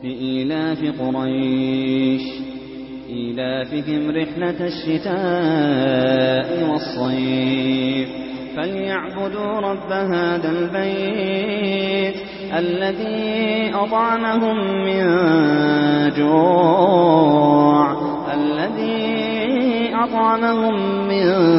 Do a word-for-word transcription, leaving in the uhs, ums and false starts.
لإيلاف قريش إيلافهم رحلة الشتاء والصيف فليعبدوا رب هذا البيت الذي أطعمهم من جوع الذي أطعمهم من